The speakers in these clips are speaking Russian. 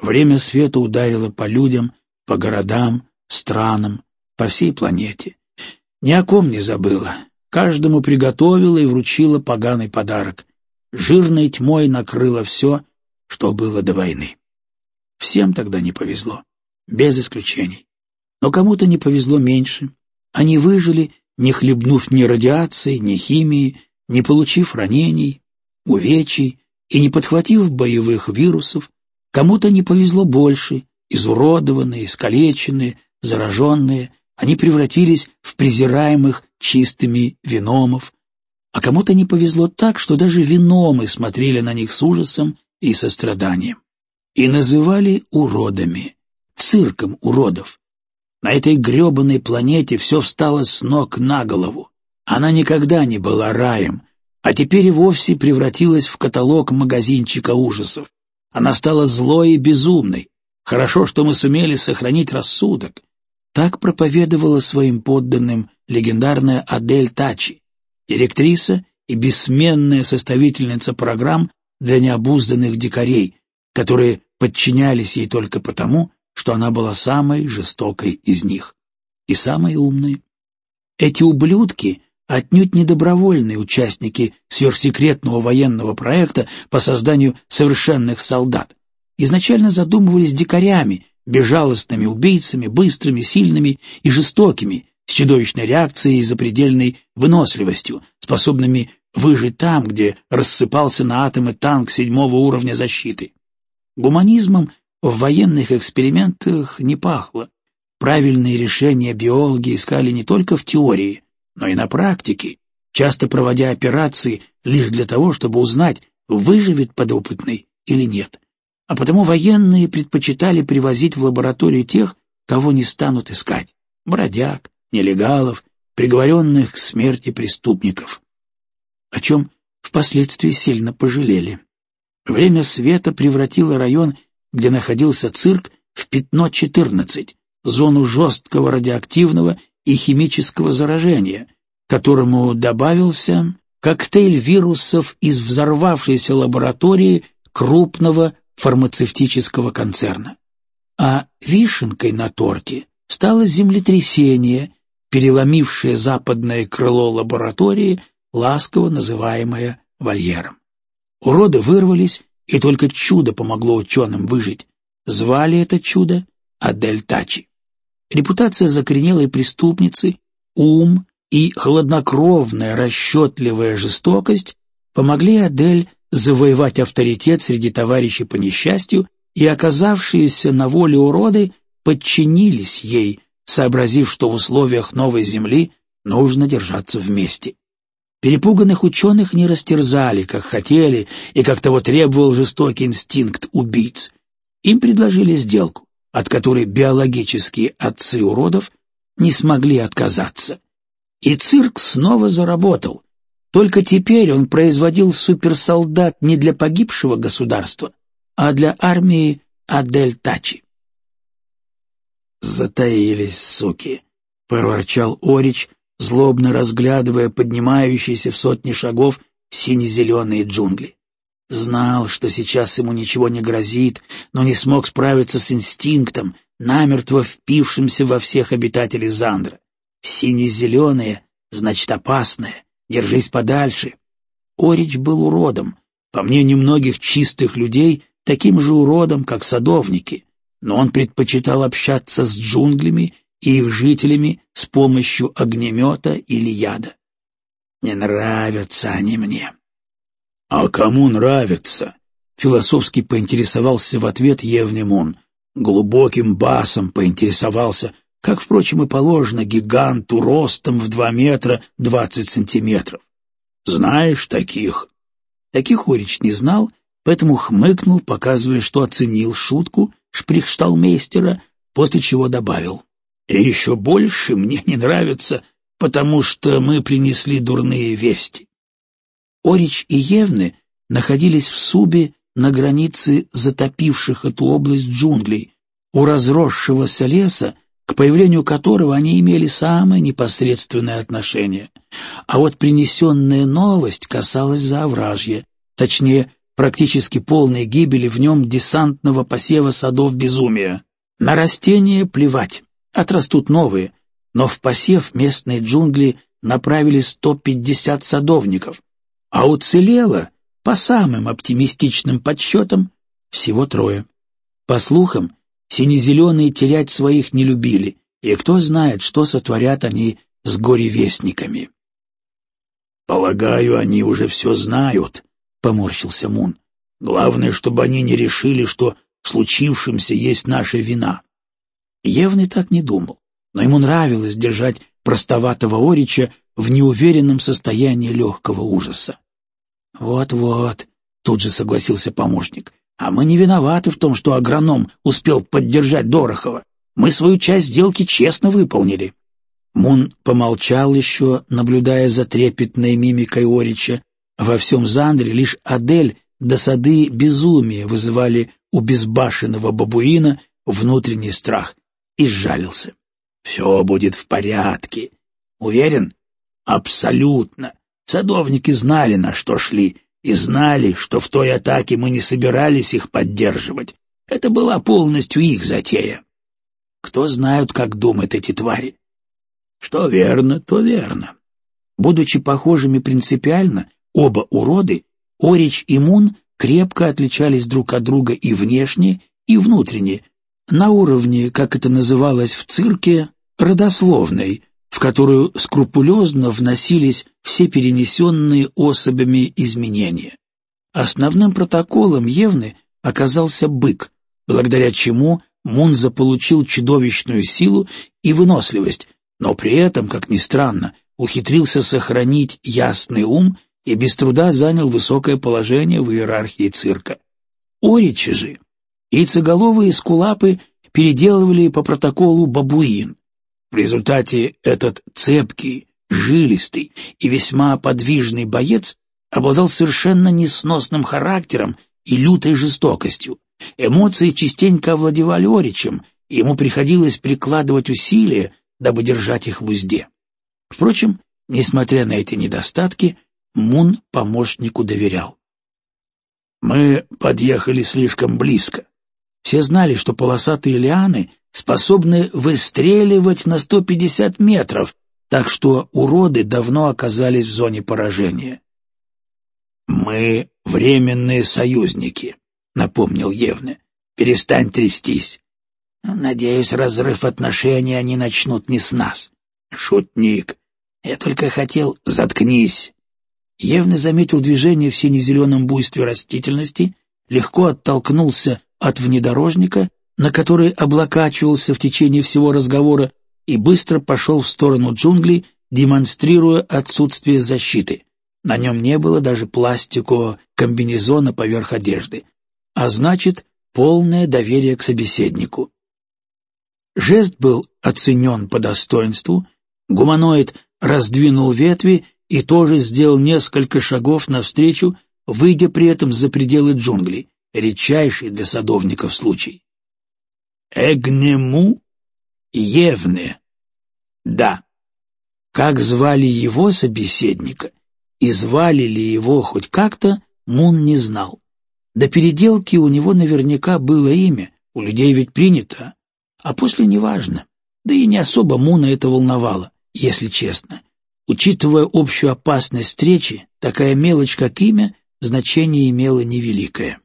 Время света ударило по людям, по городам, странам, по всей планете. Ни о ком не забыла. Каждому приготовила и вручила поганый подарок. Жирной тьмой накрыло все, что было до войны. Всем тогда не повезло, без исключений. Но кому-то не повезло меньше. Они выжили, не хлебнув ни радиации, ни химии, не получив ранений, увечий и не подхватив боевых вирусов. Кому-то не повезло больше, изуродованные, искалеченные, зараженные, они превратились в презираемых чистыми виномов, а кому-то не повезло так, что даже виномы смотрели на них с ужасом и состраданием. И называли уродами, цирком уродов. На этой гребаной планете все встало с ног на голову. Она никогда не была раем, а теперь и вовсе превратилась в каталог магазинчика ужасов. Она стала злой и безумной. Хорошо, что мы сумели сохранить рассудок. Так проповедовала своим подданным легендарная Адель Тачи, директриса и бессменная составительница программ для необузданных дикарей, которые подчинялись ей только потому, что она была самой жестокой из них и самой умной. Эти ублюдки отнюдь не добровольные участники сверхсекретного военного проекта по созданию совершенных солдат. Изначально задумывались дикарями, безжалостными убийцами, быстрыми, сильными и жестокими, с чудовищной реакцией и запредельной выносливостью, способными выжить там, где рассыпался на атомы танк 7-го уровня защиты. Гуманизмом в военных экспериментах не пахло. Правильные решения биологи искали не только в теории, но и на практике, часто проводя операции лишь для того, чтобы узнать, выживет подопытный или нет. А потому военные предпочитали привозить в лабораторию тех, кого не станут искать – бродяг, нелегалов, приговоренных к смерти преступников. О чем впоследствии сильно пожалели. Время света превратило район, где находился цирк, в пятно 14, зону жесткого радиоактивного и химического заражения, к которому добавился коктейль вирусов из взорвавшейся лаборатории крупного фармацевтического концерна. А вишенкой на торте стало землетрясение, переломившее западное крыло лаборатории, ласково называемое вольером. Уроды вырвались, и только чудо помогло ученым выжить. Звали это чудо Адель Тачи. Репутация закоренелой преступницы, ум и хладнокровная расчетливая жестокость помогли Адель завоевать авторитет среди товарищей по несчастью, и оказавшиеся на воле уроды подчинились ей, сообразив, что в условиях новой земли нужно держаться вместе. Перепуганных ученых не растерзали, как хотели и как того требовал жестокий инстинкт убийц. Им предложили сделку, от которой биологические отцы уродов не смогли отказаться. И цирк снова заработал. Только теперь он производил суперсолдат не для погибшего государства, а для армии Адель Тачи. «Затаились, суки!» — проворчал Орич, злобно разглядывая поднимающиеся в сотни шагов сине-зеленые джунгли. Знал, что сейчас ему ничего не грозит, но не смог справиться с инстинктом, намертво впившимся во всех обитателей Зандра. Сине-зеленые, значит, опасное. Держись подальше. Орич был уродом, по мнению многих чистых людей, таким же уродом, как садовники, но он предпочитал общаться с джунглями и их жителями с помощью огнемета или яда. Не нравятся они мне. — А кому нравится? — философски поинтересовался в ответ Евнемун. Глубоким басом поинтересовался, как, впрочем, и положено гиганту ростом в 2 метра 20 сантиметров. Знаешь таких? Таких Орич не знал, поэтому хмыкнул, показывая, что оценил шутку шприхшталмейстера, после чего добавил. И еще больше мне не нравится, потому что мы принесли дурные вести. Орич и Евны находились в Субе на границе затопивших эту область джунглей, у разросшегося леса, к появлению которого они имели самое непосредственное отношение. А вот принесенная новость касалась Заовражья, точнее, практически полной гибели в нем десантного посева садов безумия. На растения плевать, отрастут новые, но в посев местные джунгли направили 150 садовников, а уцелело, по самым оптимистичным подсчетам, всего 3. По слухам, сине-зеленые терять своих не любили, и кто знает, что сотворят они с горевестниками. «Полагаю, они уже все знают», — поморщился Мун. «Главное, чтобы они не решили, что в случившемся есть наша вина». Евный так не думал, но ему нравилось держать простоватого Орича в неуверенном состоянии легкого ужаса. «Вот-вот», — тут же согласился помощник, — «а мы не виноваты в том, что агроном успел поддержать Дорохова. Мы свою часть сделки честно выполнили». Мун помолчал еще, наблюдая за трепетной мимикой Орича. Во всем Зандре лишь Адель да сады безумия вызывали у безбашенного бабуина внутренний страх, и сжалился. «Все будет в порядке. Уверен?» «Абсолютно. Садовники знали, на что шли, и знали, что в той атаке мы не собирались их поддерживать. Это была полностью их затея. Кто знает, как думают эти твари. Что верно, то верно». Будучи похожими принципиально, оба уроды, Орич и Мун крепко отличались друг от друга и внешне, и внутренне, на уровне, как это называлось в цирке, родословной, в которую скрупулезно вносились все перенесенные особями изменения. Основным протоколом Евны оказался бык, благодаря чему Мун заполучил чудовищную силу и выносливость, но при этом, как ни странно, ухитрился сохранить ясный ум и без труда занял высокое положение в иерархии цирка. Оричи же, яйцеголовые эскулапы переделывали по протоколу бабуин. В результате этот цепкий, жилистый и весьма подвижный боец обладал совершенно несносным характером и лютой жестокостью. Эмоции частенько овладевали Оричем, и ему приходилось прикладывать усилия, дабы держать их в узде. Впрочем, несмотря на эти недостатки, Мун помощнику доверял. «Мы подъехали слишком близко. Все знали, что полосатые лианы способны выстреливать на 150 метров, так что уроды давно оказались в зоне поражения». «Мы временные союзники», — напомнил Евне. «Перестань трястись. Надеюсь, разрыв отношений они начнут не с нас». «Шутник. Я только хотел...» «Заткнись». Евне заметил движение в сине-зеленом буйстве растительности, легко оттолкнулся от внедорожника, на который облокачивался в течение всего разговора, и быстро пошел в сторону джунглей, демонстрируя отсутствие защиты. На нем не было даже пластикового комбинезона поверх одежды, а значит, полное доверие к собеседнику. Жест был оценен по достоинству, гуманоид раздвинул ветви и тоже сделал несколько шагов навстречу, выйдя при этом за пределы джунглей, редчайший для садовников случай. Эгнему Евне. Да. Как звали его собеседника, и звали ли его хоть как-то, Мун не знал. До переделки у него наверняка было имя, у людей ведь принято, а после неважно. Да и не особо Муна это волновало, если честно. Учитывая общую опасность встречи, такая мелочь, как имя, значение имела невеликое.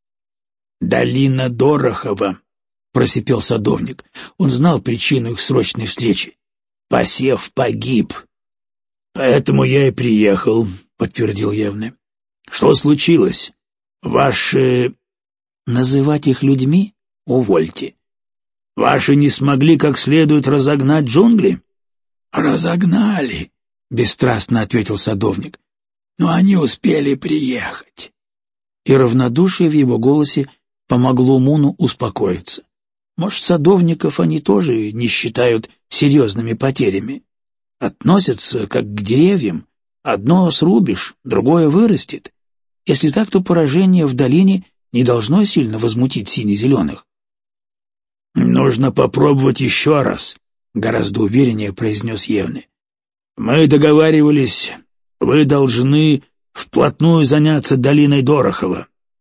«Долина Дорохова», — просипел садовник. Он знал причину их срочной встречи. «Посев погиб». «Поэтому я и приехал», — подтвердил Евне. «Что случилось? Ваши...» «Называть их людьми? Увольте». «Ваши не смогли как следует разогнать джунгли?» «Разогнали», — бесстрастно ответил садовник. «Но они успели приехать». И равнодушие в его голосе помогло Муну успокоиться. Может, садовников они тоже не считают серьезными потерями. Относятся как к деревьям. Одно срубишь, другое вырастет. Если так, то поражение в долине не должно сильно возмутить сине-зеленых. «Нужно попробовать еще раз», — гораздо увереннее произнес Евне. «Мы договаривались, вы должны вплотную заняться долиной Дорохова.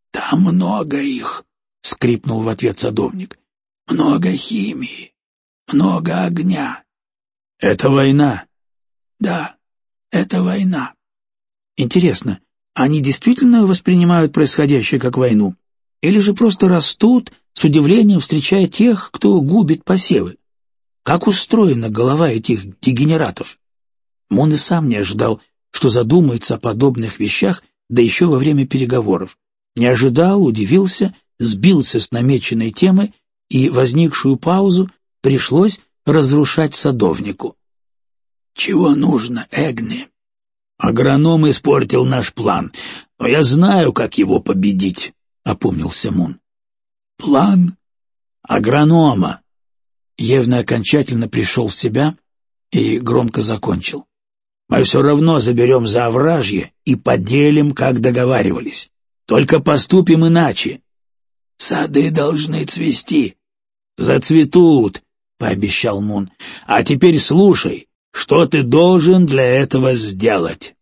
Там много их, — скрипнул в ответ садовник. Много химии, много огня. Это война. Да, это война. Интересно, они действительно воспринимают происходящее как войну? Или же просто растут, с удивлением встречая тех, кто губит посевы? Как устроена голова этих дегенератов? Мун и сам не ожидал, что задумается о подобных вещах, да еще во время переговоров. Не ожидал, удивился, сбился с намеченной темы, и возникшую паузу пришлось разрушать садовнику. «Чего нужно, Эгни?» «Агроном испортил наш план, но я знаю, как его победить», — опомнился Мун. «План агронома». Евна окончательно пришел в себя и громко закончил. «Мы все равно заберем Заовражье и поделим, как договаривались. Только поступим иначе. Сады должны цвести». «Зацветут», — пообещал Мун. «А теперь слушай, что ты должен для этого сделать».